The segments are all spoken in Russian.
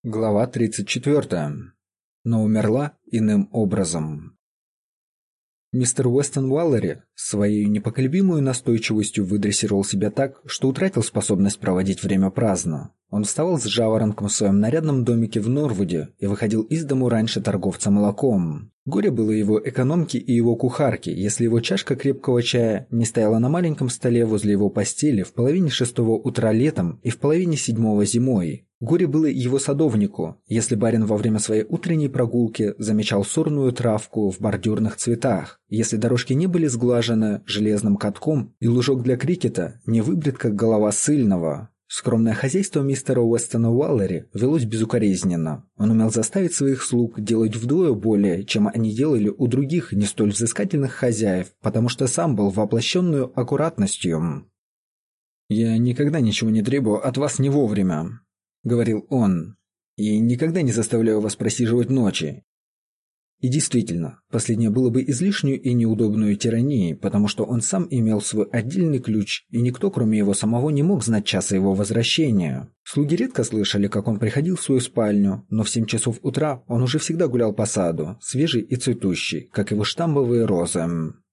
Глава 34. Но умерла иным образом. Мистер Уэстон Уаллери своей непоколебимой настойчивостью выдрессировал себя так, что утратил способность проводить время праздно. Он вставал с жаворонком в своем нарядном домике в Норвуде и выходил из дому раньше торговца молоком. Горе было его экономке и его кухарке, если его чашка крепкого чая не стояла на маленьком столе возле его постели в половине 6 утра летом и в половине 7 зимой. Горе было его садовнику, если барин во время своей утренней прогулки замечал сорную травку в бордюрных цветах, если дорожки не были сглажены железным катком и лужок для крикета не выбрит, как голова ссыльного. Скромное хозяйство мистера Уэстона Уаллери велось безукоризненно. Он умел заставить своих слуг делать вдвое более, чем они делали у других не столь взыскательных хозяев, потому что сам был воплощенную аккуратностью. «Я никогда ничего не требую от вас не вовремя», — говорил он, — «и никогда не заставляю вас просиживать ночи». И действительно, последнее было бы излишнюю и неудобную тиранией, потому что он сам имел свой отдельный ключ, и никто, кроме его самого, не мог знать часа его возвращения. Слуги редко слышали, как он приходил в свою спальню, но в 7 часов утра он уже всегда гулял по саду, свежий и цветущий, как его штамбовые розы.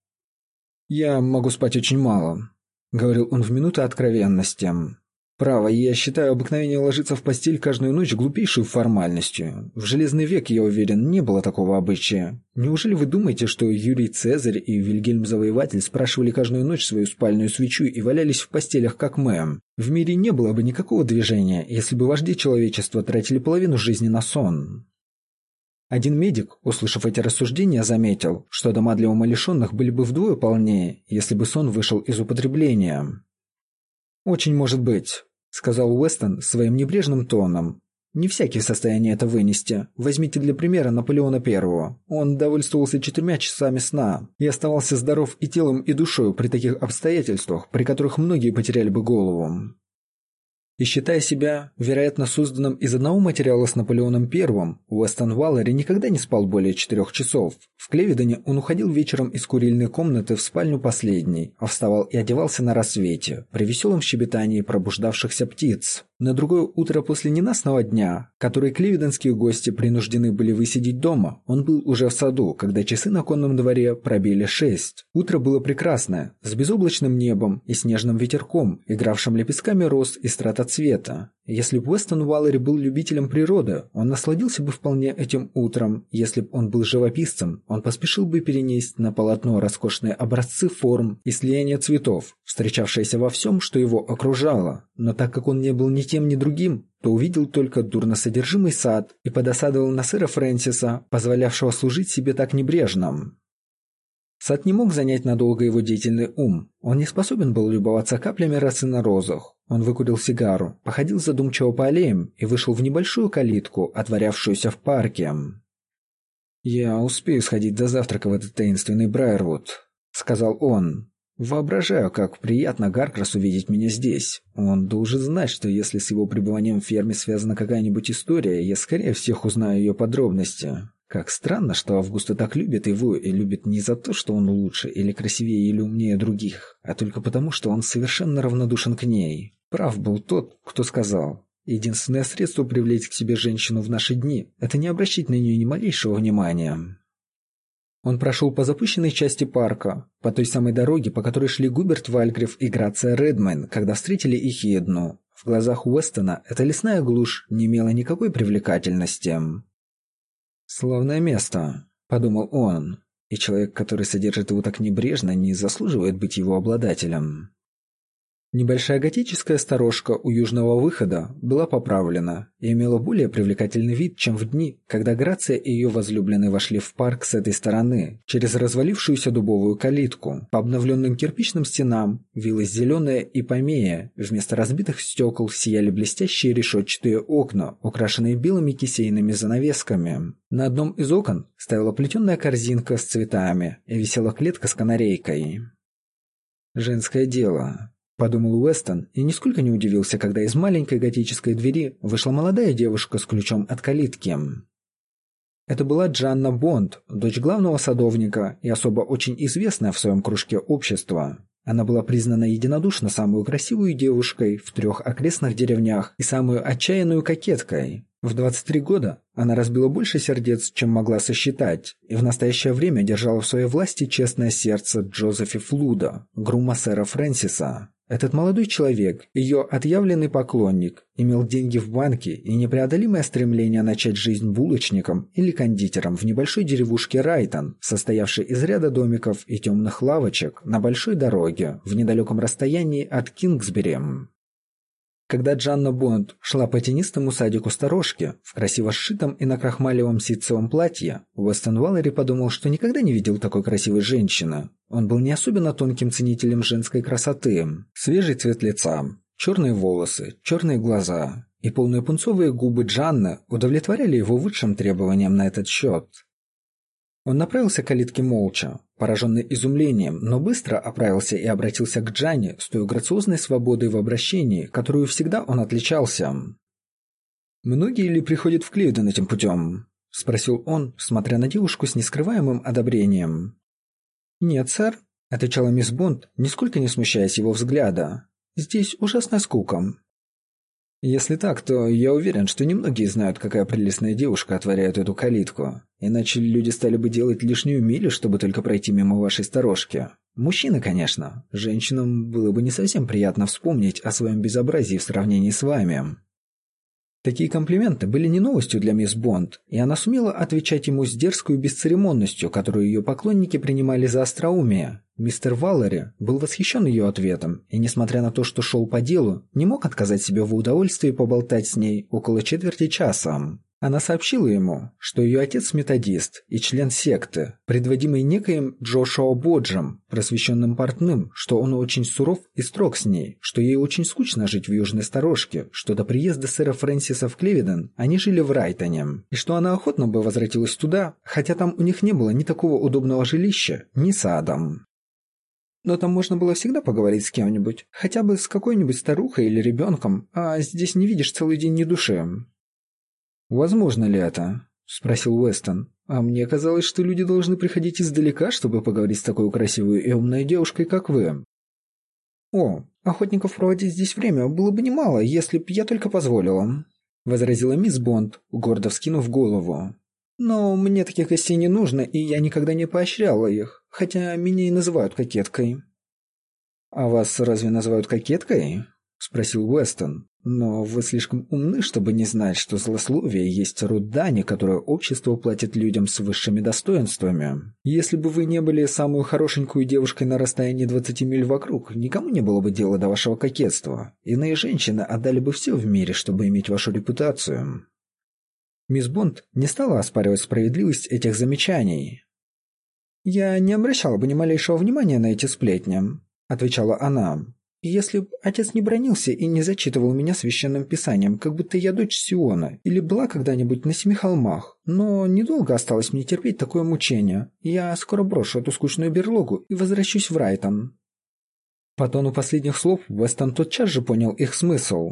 «Я могу спать очень мало», — говорил он в минуты откровенности. «Право, я считаю обыкновение ложиться в постель каждую ночь глупейшей формальностью. В Железный век, я уверен, не было такого обычая. Неужели вы думаете, что Юлий Цезарь и Вильгельм Завоеватель спрашивали каждую ночь свою спальную свечу и валялись в постелях, как мы? В мире не было бы никакого движения, если бы вожди человечества тратили половину жизни на сон». Один медик, услышав эти рассуждения, заметил, что дома для умалишенных были бы вдвое полнее, если бы сон вышел из употребления. «Очень может быть», — сказал Уэстон своим небрежным тоном. «Не всякий в состоянии это вынести. Возьмите для примера Наполеона I. Он довольствовался 4 часами сна и оставался здоров и телом, и душой при таких обстоятельствах, при которых многие потеряли бы голову». И считая себя, вероятно, созданным из одного материала с Наполеоном I, Уэстон Уаллери никогда не спал более 4 часов. В Клевидоне он уходил вечером из курильной комнаты в спальню последней, а вставал и одевался на рассвете, при веселом щебетании пробуждавшихся птиц. На другое утро после ненастного дня, который клевидонские гости принуждены были высидеть дома, он был уже в саду, когда часы на конном дворе пробили 6. Утро было прекрасное, с безоблачным небом и снежным ветерком, игравшим лепестками роз и стратоцвета. Если бы Уэстон Уаллери был любителем природы, он насладился бы вполне этим утром. Если бы он был живописцем, он поспешил бы перенести на полотно роскошные образцы форм и слияния цветов, встречавшиеся во всем, что его окружало. Но так как он не был ни тем, ни другим, то увидел только дурно содержимый сад и подосадовал на сэра Фрэнсиса, позволявшего служить себе так небрежно. Сад не мог занять надолго его деятельный ум. Он не способен был любоваться каплями росы на розах. Он выкурил сигару, походил задумчиво по аллеям и вышел в небольшую калитку, отворявшуюся в парке. «Я успею сходить до завтрака в этот таинственный Брайервуд», — сказал он. «Воображаю, как приятно Гаркрасу видеть меня здесь. Он должен знать, что если с его пребыванием в ферме связана какая-нибудь история, я скорее всех узнаю ее подробности. Как странно, что Августа так любит его и любит не за то, что он лучше или красивее или умнее других, а только потому, что он совершенно равнодушен к ней. Прав был тот, кто сказал: единственное средство привлечь к себе женщину в наши дни – это не обращать на нее ни малейшего внимания». Он прошел по запущенной части парка, по той самой дороге, по которой шли Губерт Вальгрив и Грация Редмейн, когда встретили их Едну. В глазах Уэстона эта лесная глушь не имела никакой привлекательности. «Славное место», — подумал он, — «и человек, который содержит его так небрежно, не заслуживает быть его обладателем». Небольшая готическая сторожка у южного выхода была поправлена и имела более привлекательный вид, чем в дни, когда Грация и ее возлюбленный вошли в парк с этой стороны, через развалившуюся дубовую калитку. По обновленным кирпичным стенам вилась зеленая ипомея, вместо разбитых стекол сияли блестящие решетчатые окна, украшенные белыми кисейными занавесками. На одном из окон стояла плетеная корзинка с цветами и висела клетка с канарейкой. «Женское дело», — подумал Уэстон и нисколько не удивился, когда из маленькой готической двери вышла молодая девушка с ключом от калитки. Это была Джанна Бонд, дочь главного садовника и особо очень известная в своем кружке общества. Она была признана единодушно самую красивую девушкой в 3 окрестных деревнях и самую отчаянную кокеткой. В 23 года она разбила больше сердец, чем могла сосчитать, и в настоящее время держала в своей власти честное сердце Джозефи Флуда, грума сэра Фрэнсиса. Этот молодой человек, ее отъявленный поклонник, имел деньги в банке и непреодолимое стремление начать жизнь булочником или кондитером в небольшой деревушке Райтон, состоявшей из ряда домиков и темных лавочек на большой дороге в недалеком расстоянии от Кингсбери. Когда Джанна Бонд шла по тенистому садику сторожки в красиво сшитом и накрахмаливом ситцевом платье, Уэстон Валлери подумал, что никогда не видел такой красивой женщины. Он был не особенно тонким ценителем женской красоты. Свежий цвет лица, черные волосы, черные глаза и полные пунцовые губы Джанны удовлетворяли его высшим требованиям на этот счет. Он направился к калитке молча, пораженный изумлением, но быстро оправился и обратился к Джанне с той грациозной свободой в обращении, которую всегда он отличался. «Многие ли приходят в Клейден этим путем?» – спросил он, смотря на девушку с нескрываемым одобрением. «Нет, сэр», – отвечала мисс Бонд, нисколько не смущаясь его взгляда. «Здесь ужасная скука». «Если так, то я уверен, что немногие знают, какая прелестная девушка отворяет эту калитку. Иначе люди стали бы делать лишнюю милю, чтобы только пройти мимо вашей сторожки. Мужчины, конечно. Женщинам было бы не совсем приятно вспомнить о своем безобразии в сравнении с вами». Такие комплименты были не новостью для мисс Бонд, и она сумела отвечать ему с дерзкой бесцеремонностью, которую ее поклонники принимали за остроумие. Мистер Валлери был восхищен ее ответом, и, несмотря на то, что шел по делу, не мог отказать себе в удовольствии поболтать с ней около четверти часа. Она сообщила ему, что ее отец методист и член секты, предводимый некоим Джошуа Боджем, просвещенным портным, что он очень суров и строг с ней, что ей очень скучно жить в южной сторожке, что до приезда сэра Фрэнсиса в Клевиден они жили в Райтоне, и что она охотно бы возвратилась туда, хотя там у них не было ни такого удобного жилища, ни сада. Но там можно было всегда поговорить с кем-нибудь, хотя бы с какой-нибудь старухой или ребенком, а здесь не видишь целый день ни души. «Возможно ли это?» – спросил Уэстон. «А мне казалось, что люди должны приходить издалека, чтобы поговорить с такой красивой и умной девушкой, как вы». «О, охотников проводить здесь время было бы немало, если б я только позволила», – возразила мисс Бонд, гордо вскинув голову. «Но мне таких гостей не нужно, и я никогда не поощряла их, хотя меня и называют кокеткой». «А вас разве называют кокеткой?» – спросил Уэстон. «Но вы слишком умны, чтобы не знать, что злословие есть род дани, которую общество платит людям с высшими достоинствами. Если бы вы не были самой хорошенькой девушкой на расстоянии 20 миль вокруг, никому не было бы дела до вашего кокетства. Иные женщины отдали бы все в мире, чтобы иметь вашу репутацию». Мисс Бонд не стала оспаривать справедливость этих замечаний. «Я не обращала бы ни малейшего внимания на эти сплетни», — отвечала она. «Если б отец не бранился и не зачитывал меня священным писанием, как будто я дочь Сиона, или была когда-нибудь на 7 холмах, но недолго осталось мне терпеть такое мучение. Я скоро брошу эту скучную берлогу и возвращусь в Райтон». По тону последних слов Уэстон тотчас же понял их смысл.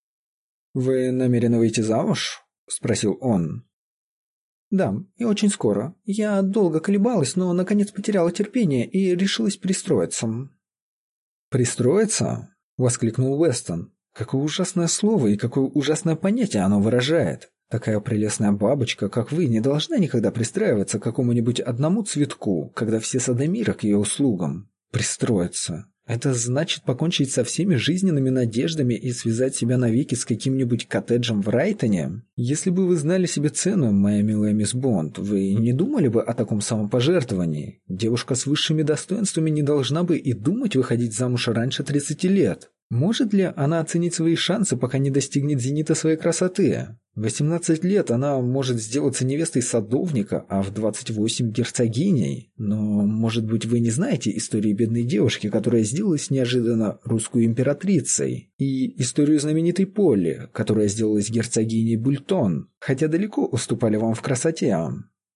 «Вы намерены выйти замуж?» – спросил он. «Да, и очень скоро. Я долго колебалась, но наконец потеряла терпение и решилась пристроиться». «Пристроиться?» – воскликнул Уэстон. «Какое ужасное слово и какое ужасное понятие оно выражает. Такая прелестная бабочка, как вы, не должна никогда пристраиваться к какому-нибудь одному цветку, когда все сады мира к ее услугам. Пристроиться. Это значит покончить со всеми жизненными надеждами и связать себя навеки с каким-нибудь коттеджем в Райтоне? Если бы вы знали себе цену, моя милая мисс Бонд, вы не думали бы о таком самопожертвовании? Девушка с высшими достоинствами не должна бы и думать выходить замуж раньше 30 лет. Может ли она оценить свои шансы, пока не достигнет зенита своей красоты? В 18 лет она может сделаться невестой садовника, а в 28 герцогиней. Но, может быть, вы не знаете истории бедной девушки, которая сделалась неожиданно русской императрицей, и историю знаменитой Полли, которая сделалась герцогиней Бультон, хотя далеко уступали вам в красоте. «А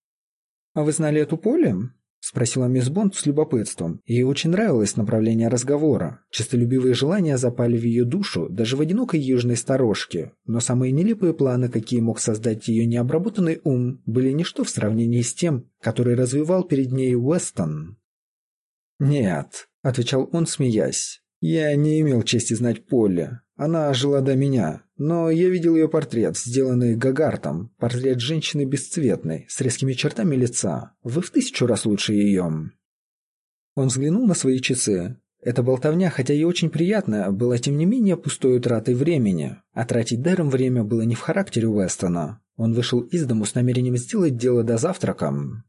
вы знали эту Полли?» — спросила мисс Бонд с любопытством. Ей очень нравилось направление разговора. Честолюбивые желания запали в ее душу даже в одинокой южной сторожке, но самые нелепые планы, какие мог создать ее необработанный ум, были ничто в сравнении с тем, который развивал перед ней Уэстон. «Нет», отвечал он, смеясь. «Я не имел чести знать Полли. Она жила до меня, но я видел ее портрет, сделанный Гагартом, портрет женщины бесцветной, с резкими чертами лица. Вы в 1000 раз лучше ее». Он взглянул на свои часы. Эта болтовня, хотя и очень приятная, была тем не менее пустой утратой времени, а тратить даром время было не в характере Уэстона. Он вышел из дому с намерением сделать дело до завтрака.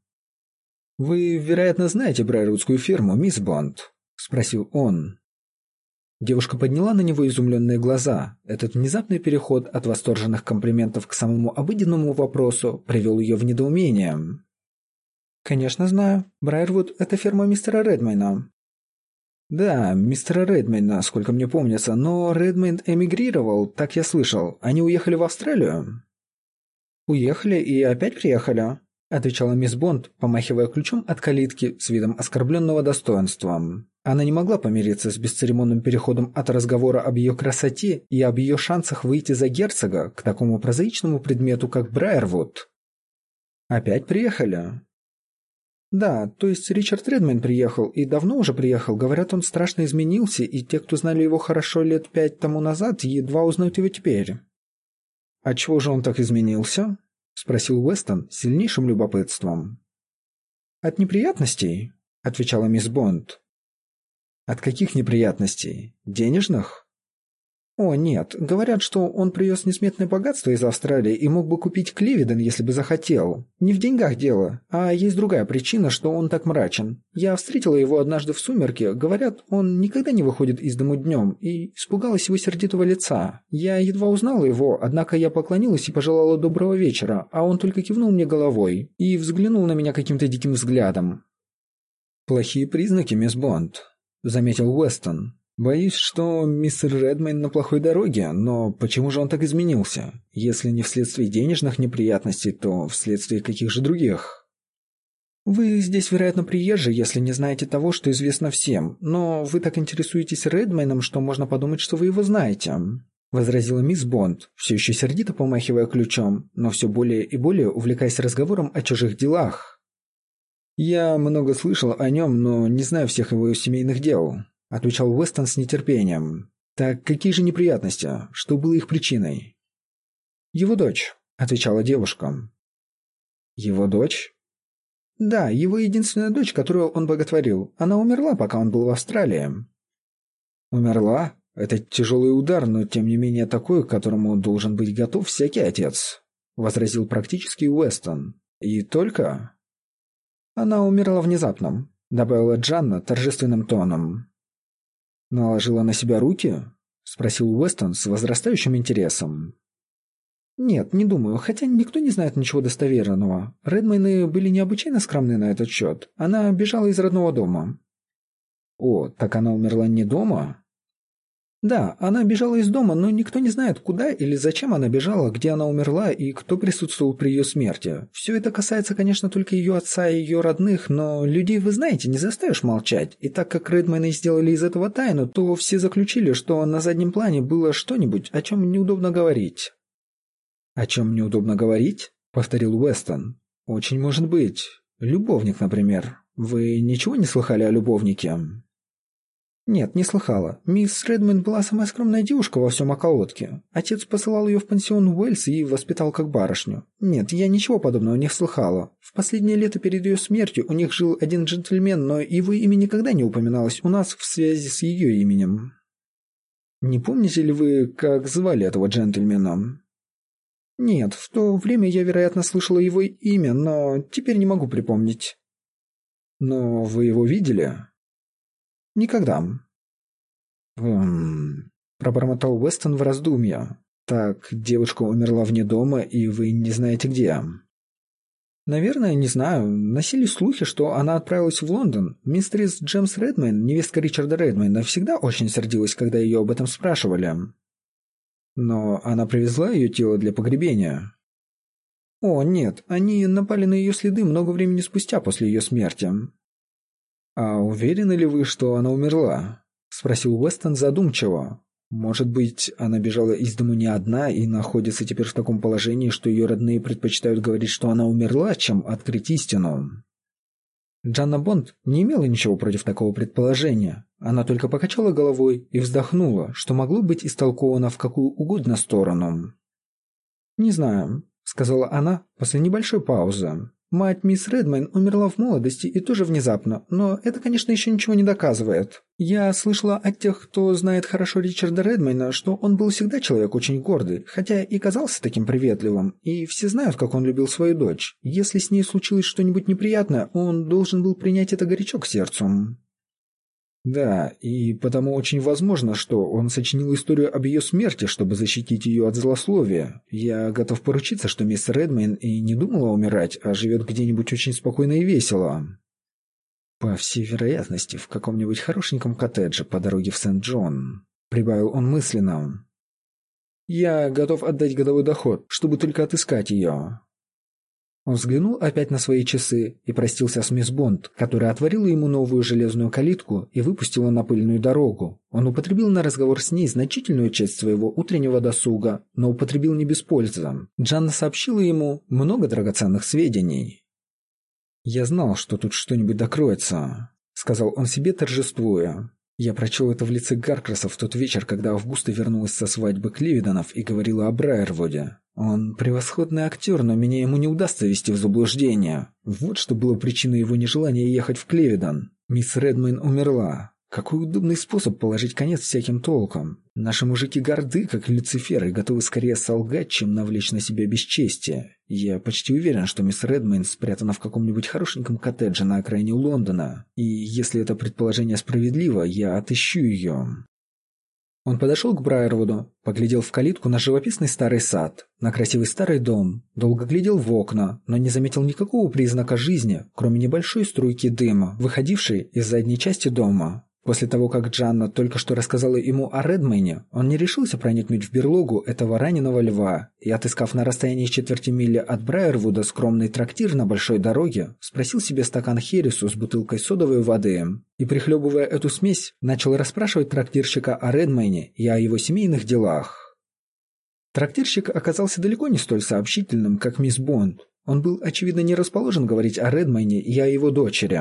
«Вы, вероятно, знаете Брайервудскую ферму, мисс Бонд?» – спросил он. Девушка подняла на него изумленные глаза. Этот внезапный переход от восторженных комплиментов к самому обыденному вопросу привел ее в недоумение. «Конечно знаю. Брайервуд – это ферма мистера Редмейна». «Да, мистера Редмейна, сколько мне помнится, но Редмейн эмигрировал, так я слышал. Они уехали в Австралию?» «Уехали и опять приехали», — отвечала мисс Бонд, помахивая ключом от калитки с видом оскорбленного достоинства. Она не могла помириться с бесцеремонным переходом от разговора об ее красоте и об ее шансах выйти за герцога к такому прозаичному предмету, как Брайервуд. «Опять приехали?» «Да, то есть Ричард Редмейн приехал, и давно уже приехал. Говорят, он страшно изменился, и те, кто знали его хорошо лет 5 тому назад, едва узнают его теперь». «Отчего же он так изменился?» — спросил Уэстон с сильнейшим любопытством. «От неприятностей», — отвечала мисс Бонд. «От каких неприятностей? Денежных?» «О, нет. Говорят, что он привез несметное богатство из Австралии и мог бы купить Кливиден, если бы захотел. Не в деньгах дело, а есть другая причина, что он так мрачен. Я встретила его однажды в сумерке. Говорят, он никогда не выходит из дому днем, и испугалась его сердитого лица. Я едва узнала его, однако я поклонилась и пожелала доброго вечера, а он только кивнул мне головой и взглянул на меня каким-то диким взглядом». «Плохие признаки, мисс Бонд», — заметил Уэстон. «Боюсь, что мистер Редмейн на плохой дороге, но почему же он так изменился? Если не вследствие денежных неприятностей, то вследствие каких же других?» «Вы здесь, вероятно, приезжий, если не знаете того, что известно всем, но вы так интересуетесь Редмейном, что можно подумать, что вы его знаете», — возразила мисс Бонд, все еще сердито помахивая ключом, но все более и более увлекаясь разговором о чужих делах. «Я много слышал о нем, но не знаю всех его семейных дел», — отвечал Уэстон с нетерпением. «Так какие же неприятности? Что было их причиной?» «Его дочь», — отвечала девушка. «Его дочь?» «Да, его единственная дочь, которую он боготворил. Она умерла, пока он был в Австралии». «Умерла? Это тяжелый удар, но тем не менее такой, к которому должен быть готов всякий отец», — возразил практически Уэстон. «И только...» «Она умерла внезапно», — добавила Джанна торжественным тоном. «Наложила на себя руки?» — спросил Уэстон с возрастающим интересом. «Нет, не думаю, хотя никто не знает ничего достоверного. Редмейны были необычайно скромны на этот счет. Она бежала из родного дома». «О, так она умерла не дома?» «Да, она бежала из дома, но никто не знает, куда или зачем она бежала, где она умерла и кто присутствовал при ее смерти. Все это касается, конечно, только ее отца и ее родных, но людей, вы знаете, не заставишь молчать. И так как Редмейны сделали из этого тайну, то все заключили, что на заднем плане было что-нибудь, о чем неудобно говорить». «О чем неудобно говорить?» — повторил Уэстон. «Очень может быть. Любовник, например. Вы ничего не слыхали о любовнике?» «Нет, не слыхала. Мисс Редмейн была самая скромная девушка во всем околотке. Отец посылал ее в пансион Уэльс и воспитал как барышню. Нет, я ничего подобного не слыхала. В последнее лето перед ее смертью у них жил один джентльмен, но его имя никогда не упоминалось у нас в связи с ее именем». «Не помните ли вы, как звали этого джентльмена?» «Нет, в то время я, вероятно, слышала его имя, но теперь не могу припомнить». «Но вы его видели?» «Никогда». Пробормотал Уэстон в раздумье. «Так, девушка умерла вне дома, и вы не знаете где?» «Наверное, не знаю. Носились слухи, что она отправилась в Лондон. Мистерис Джемс Редмейн, невестка Ричарда Редмейна, всегда очень сердилась, когда ее об этом спрашивали». «Но она привезла ее тело для погребения?» «О, нет, они напали на ее следы много времени спустя после ее смерти». «А уверены ли вы, что она умерла?» — спросил Уэстон задумчиво. «Может быть, она бежала из дому не одна и находится теперь в таком положении, что ее родные предпочитают говорить, что она умерла, чем открыть истину?» Джанна Бонд не имела ничего против такого предположения. Она только покачала головой и вздохнула, что могло быть истолковано в какую угодно сторону. «Не знаю», — сказала она после небольшой паузы. «Мать мисс Редмейн умерла в молодости и тоже внезапно, но это, конечно, еще ничего не доказывает. Я слышала от тех, кто знает хорошо Ричарда Редмейна, что он был всегда человек очень гордый, хотя и казался таким приветливым, и все знают, как он любил свою дочь. Если с ней случилось что-нибудь неприятное, он должен был принять это горячо к сердцу». Да, и потому очень возможно, что он сочинил историю об ее смерти, чтобы защитить ее от злословия. Я готов поручиться, что мисс Редмейн и не думала умирать, а живет где-нибудь очень спокойно и весело. По всей вероятности, в каком-нибудь хорошеньком коттедже по дороге в Сент-Джон, прибавил он мысленно. Я готов отдать годовой доход, чтобы только отыскать ее. Он взглянул опять на свои часы и простился с мисс Бонд, которая отворила ему новую железную калитку и выпустила на пыльную дорогу. Он употребил на разговор с ней значительную часть своего утреннего досуга, но употребил не без пользы. Джанна сообщила ему много драгоценных сведений. «Я знал, что тут что-нибудь докроется», — сказал он себе, торжествуя. Я прочел это в лице Гаркраса в тот вечер, когда Августа вернулась со свадьбы Кливидонов и говорила о Брайервуде. Он превосходный актер, но меня ему не удастся ввести в заблуждение. Вот что было причиной его нежелания ехать в Клевидон. Мисс Редмейн умерла. Какой удобный способ положить конец всяким толкам. Наши мужики горды, как Люцифер, и готовы скорее солгать, чем навлечь на себя бесчестие. Я почти уверен, что мисс Редмейн спрятана в каком-нибудь хорошеньком коттедже на окраине Лондона. И если это предположение справедливо, я отыщу ее. Он подошел к Брайервуду, поглядел в калитку на живописный старый сад, на красивый старый дом, долго глядел в окна, но не заметил никакого признака жизни, кроме небольшой струйки дыма, выходившей из задней части дома. После того, как Джанна только что рассказала ему о Редмейне, он не решился проникнуть в берлогу этого раненого льва и, отыскав на расстоянии четверти мили от Брайервуда скромный трактир на большой дороге, спросил себе стакан хересу с бутылкой содовой воды и, прихлебывая эту смесь, начал расспрашивать трактирщика о Редмейне и о его семейных делах. Трактирщик оказался далеко не столь сообщительным, как мисс Бонд. Он был, очевидно, не расположен говорить о Редмейне и о его дочери.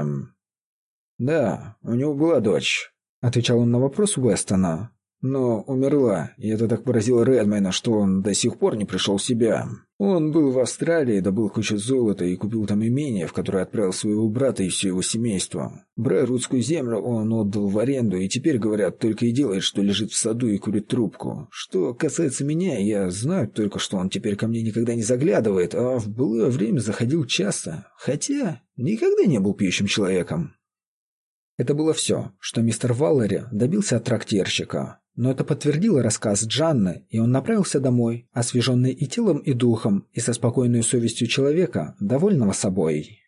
«Да, у него была дочь», — отвечал он на вопрос Уэстона. «Но умерла, и это так поразило Редмейна, что он до сих пор не пришел в себя. Он был в Австралии, добыл кучу золота и купил там имение, в которое отправил своего брата и все его семейство. Брайервудскую землю он отдал в аренду, и теперь, говорят, только и делает, что лежит в саду и курит трубку. Что касается меня, я знаю только, что он теперь ко мне никогда не заглядывает, а в былое время заходил часто, хотя никогда не был пьющим человеком». Это было все, что мистер Валлери добился от трактирщика. Но это подтвердило рассказ Джанны, и он направился домой, освеженный и телом, и духом, и со спокойной совестью человека, довольного собой.